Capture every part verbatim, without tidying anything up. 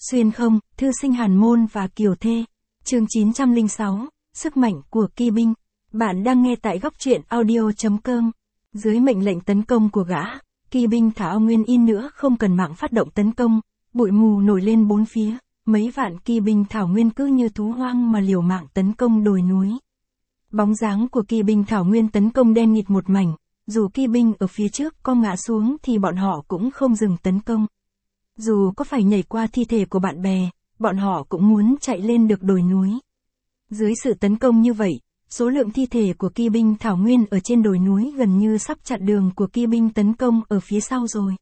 Xuyên không, thư sinh Hàn Môn và Kiều Thê. Chương chín trăm lẻ sáu, sức mạnh của Kỳ binh. Bạn đang nghe tại góc truyện audio chấm com. Dưới mệnh lệnh tấn công của gã, Kỳ binh Thảo Nguyên in nữa không cần mạng phát động tấn công, bụi mù nổi lên bốn phía, mấy vạn Kỳ binh Thảo Nguyên cứ như thú hoang mà liều mạng tấn công đồi núi. Bóng dáng của Kỳ binh Thảo Nguyên tấn công đen nghịt một mảnh, dù Kỳ binh ở phía trước có ngã xuống thì bọn họ cũng không dừng tấn công. Dù có phải nhảy qua thi thể của bạn bè, bọn họ cũng muốn chạy lên được đồi núi. Dưới sự tấn công như vậy, số lượng thi thể của Kỳ binh Thảo Nguyên ở trên đồi núi gần như sắp chặn đường của Kỳ binh tấn công ở phía sau rồi.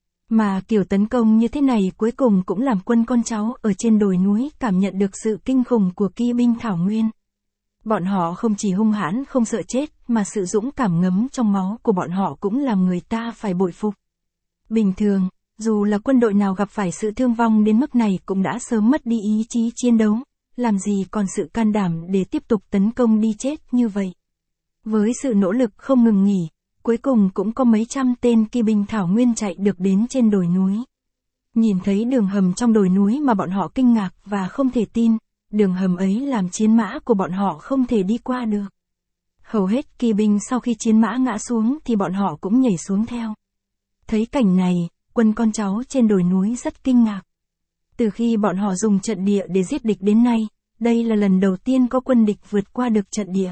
Mà kiểu tấn công như thế này cuối cùng cũng làm quân con cháu ở trên đồi núi cảm nhận được sự kinh khủng của Kỳ binh Thảo Nguyên. Bọn họ không chỉ hung hãn không sợ chết, mà sự dũng cảm ngấm trong máu của bọn họ cũng làm người ta phải bội phục. Bình thường, dù là quân đội nào gặp phải sự thương vong đến mức này cũng đã sớm mất đi ý chí chiến đấu, làm gì còn sự can đảm để tiếp tục tấn công đi chết như vậy. Với sự nỗ lực không ngừng nghỉ, cuối cùng cũng có mấy trăm tên Kỳ binh Thảo Nguyên chạy được đến trên đồi núi. Nhìn thấy đường hầm trong đồi núi mà bọn họ kinh ngạc và không thể tin, đường hầm ấy làm chiến mã của bọn họ không thể đi qua được. Hầu hết Kỳ binh sau khi chiến mã ngã xuống thì bọn họ cũng nhảy xuống theo. Thấy cảnh này, quân con cháu trên đồi núi rất kinh ngạc. Từ khi bọn họ dùng trận địa để giết địch đến nay, đây là lần đầu tiên có quân địch vượt qua được trận địa.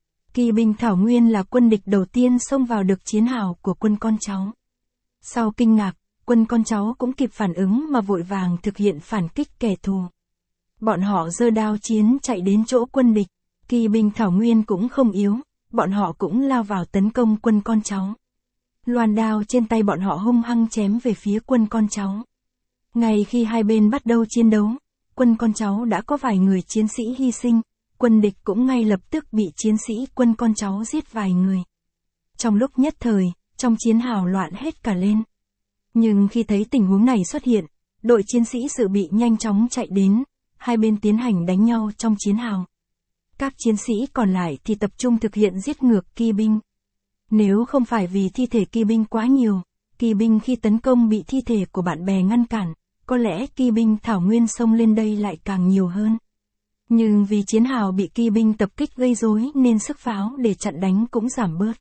Kỳ binh Thảo Nguyên là quân địch đầu tiên xông vào được chiến hào của quân con cháu. Sau kinh ngạc, quân con cháu cũng kịp phản ứng mà vội vàng thực hiện phản kích kẻ thù. Bọn họ giơ đao chiến chạy đến chỗ quân địch. Kỳ binh Thảo Nguyên cũng không yếu, bọn họ cũng lao vào tấn công quân con cháu. Loan đao trên tay bọn họ hung hăng chém về phía quân con cháu. Ngay khi hai bên bắt đầu chiến đấu, quân con cháu đã có vài người chiến sĩ hy sinh, quân địch cũng ngay lập tức bị chiến sĩ quân con cháu giết vài người. Trong lúc nhất thời, trong chiến hào loạn hết cả lên. Nhưng khi thấy tình huống này xuất hiện, đội chiến sĩ dự bị nhanh chóng chạy đến, hai bên tiến hành đánh nhau trong chiến hào. Các chiến sĩ còn lại thì tập trung thực hiện giết ngược Kỳ binh. Nếu không phải vì thi thể Kỳ binh quá nhiều, Kỳ binh khi tấn công bị thi thể của bạn bè ngăn cản, có lẽ Kỳ binh Thảo Nguyên xông lên đây lại càng nhiều hơn. Nhưng vì chiến hào bị Kỳ binh tập kích gây rối nên sức pháo để chặn đánh cũng giảm bớt.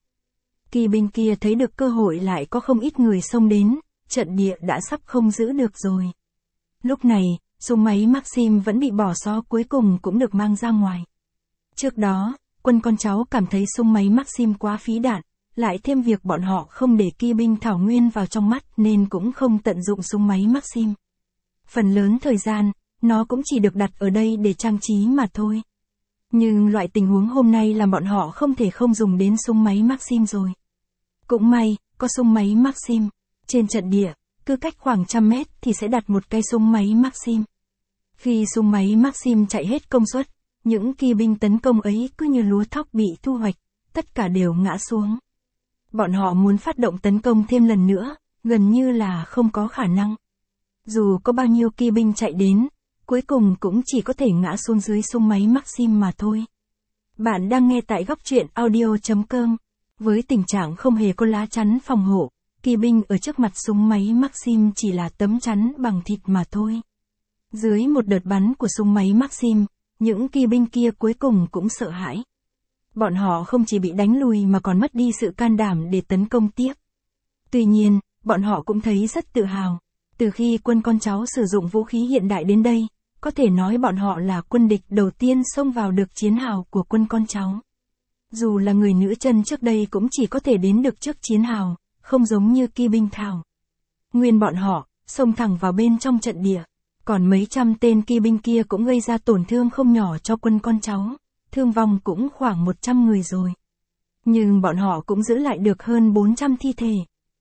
Kỳ binh kia thấy được cơ hội lại có không ít người xông đến, trận địa đã sắp không giữ được rồi. Lúc này, súng máy Maxim vẫn bị bỏ xó cuối cùng cũng được mang ra ngoài. Trước đó, quân con cháu cảm thấy súng máy Maxim quá phí đạn, lại thêm việc bọn họ không để Kỳ binh Thảo Nguyên vào trong mắt nên cũng không tận dụng súng máy Maxim. Phần lớn thời gian, nó cũng chỉ được đặt ở đây để trang trí mà thôi. Nhưng loại tình huống hôm nay làm bọn họ không thể không dùng đến súng máy Maxim rồi. Cũng may, có súng máy Maxim. Trên trận địa, cứ cách khoảng trăm mét thì sẽ đặt một cây súng máy Maxim. Khi súng máy Maxim chạy hết công suất, những Kỳ binh tấn công ấy cứ như lúa thóc bị thu hoạch, tất cả đều ngã xuống. Bọn họ muốn phát động tấn công thêm lần nữa, gần như là không có khả năng. Dù có bao nhiêu Kỳ binh chạy đến, cuối cùng cũng chỉ có thể ngã xuống dưới súng máy Maxim mà thôi. Bạn đang nghe tại góc truyện audio chấm com. Với tình trạng không hề có lá chắn phòng hộ, Kỳ binh ở trước mặt súng máy Maxim chỉ là tấm chắn bằng thịt mà thôi. Dưới một đợt bắn của súng máy Maxim, những Kỳ binh kia cuối cùng cũng sợ hãi. Bọn họ không chỉ bị đánh lùi mà còn mất đi sự can đảm để tấn công tiếp. Tuy nhiên, bọn họ cũng thấy rất tự hào. Từ khi quân con cháu sử dụng vũ khí hiện đại đến đây, có thể nói bọn họ là quân địch đầu tiên xông vào được chiến hào của quân con cháu. Dù là người nữ chân trước đây cũng chỉ có thể đến được trước chiến hào, không giống như Kỳ binh Thảo Nguyên bọn họ, xông thẳng vào bên trong trận địa. Còn mấy trăm tên Kỳ binh kia cũng gây ra tổn thương không nhỏ cho quân con cháu, thương vong cũng khoảng một trăm người rồi. Nhưng bọn họ cũng giữ lại được hơn bốn trăm thi thể.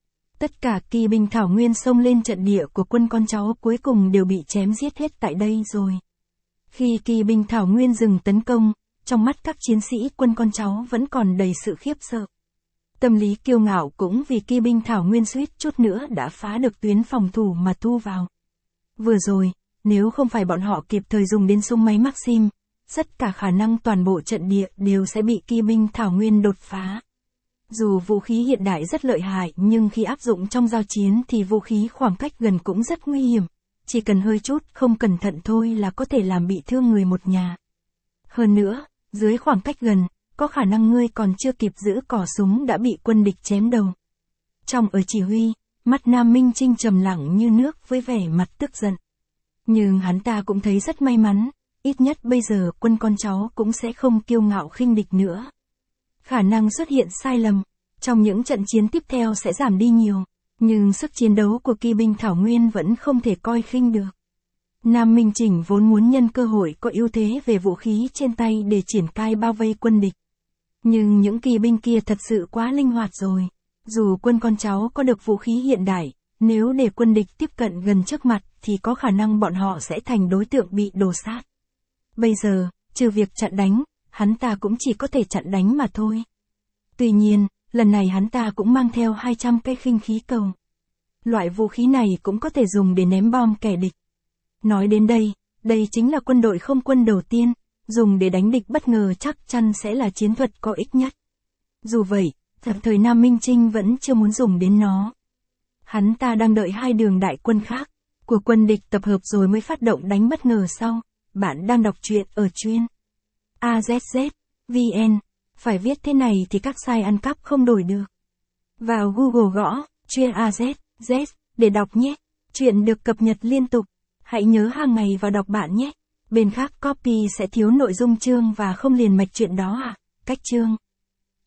Tất cả Kỳ binh Thảo Nguyên xông lên trận địa của quân con cháu cuối cùng đều bị chém giết hết tại đây rồi. Khi Kỳ binh Thảo Nguyên dừng tấn công, trong mắt các chiến sĩ quân con cháu vẫn còn đầy sự khiếp sợ. Tâm lý kiêu ngạo cũng vì Kỳ binh Thảo Nguyên suýt chút nữa đã phá được tuyến phòng thủ mà thu vào. Vừa rồi, nếu không phải bọn họ kịp thời dùng đến súng máy Maxim, rất cả khả năng toàn bộ trận địa đều sẽ bị Kỳ binh Thảo Nguyên đột phá. Dù vũ khí hiện đại rất lợi hại nhưng khi áp dụng trong giao chiến thì vũ khí khoảng cách gần cũng rất nguy hiểm, chỉ cần hơi chút không cẩn thận thôi là có thể làm bị thương người một nhà. Hơn nữa, dưới khoảng cách gần, có khả năng ngươi còn chưa kịp giữ cò súng đã bị quân địch chém đầu. Trong ở chỉ huy, mắt Nam Minh Trinh trầm lặng như nước với vẻ mặt tức giận. Nhưng hắn ta cũng thấy rất may mắn, ít nhất bây giờ quân con cháu cũng sẽ không kiêu ngạo khinh địch nữa. Khả năng xuất hiện sai lầm trong những trận chiến tiếp theo sẽ giảm đi nhiều, nhưng sức chiến đấu của kỵ binh Thảo Nguyên vẫn không thể coi khinh được. Nam Minh Chỉnh vốn muốn nhân cơ hội có ưu thế về vũ khí trên tay để triển khai bao vây quân địch. Nhưng những kỵ binh kia thật sự quá linh hoạt rồi. Dù quân con cháu có được vũ khí hiện đại, nếu để quân địch tiếp cận gần trước mặt thì có khả năng bọn họ sẽ thành đối tượng bị đồ sát. Bây giờ, trừ việc chặn đánh, hắn ta cũng chỉ có thể chặn đánh mà thôi. Tuy nhiên, lần này hắn ta cũng mang theo hai trăm cây khinh khí cầu. Loại vũ khí này cũng có thể dùng để ném bom kẻ địch. Nói đến đây, đây chính là quân đội không quân đầu tiên, dùng để đánh địch bất ngờ chắc chắn sẽ là chiến thuật có ích nhất. Dù vậy, thật thời Nam Minh Trinh vẫn chưa muốn dùng đến nó. Hắn ta đang đợi hai đường đại quân khác của quân địch tập hợp rồi mới phát động đánh bất ngờ sau. Bạn đang đọc truyện ở chuyên a zét zét vê en. Phải viết thế này thì các site ăn cắp không đổi được. Vào Google gõ chuyên a zét zét để đọc nhé. Chuyện được cập nhật liên tục. Hãy nhớ hàng ngày vào đọc bạn nhé. Bên khác copy sẽ thiếu nội dung chương và không liền mạch chuyện đó à. Cách chương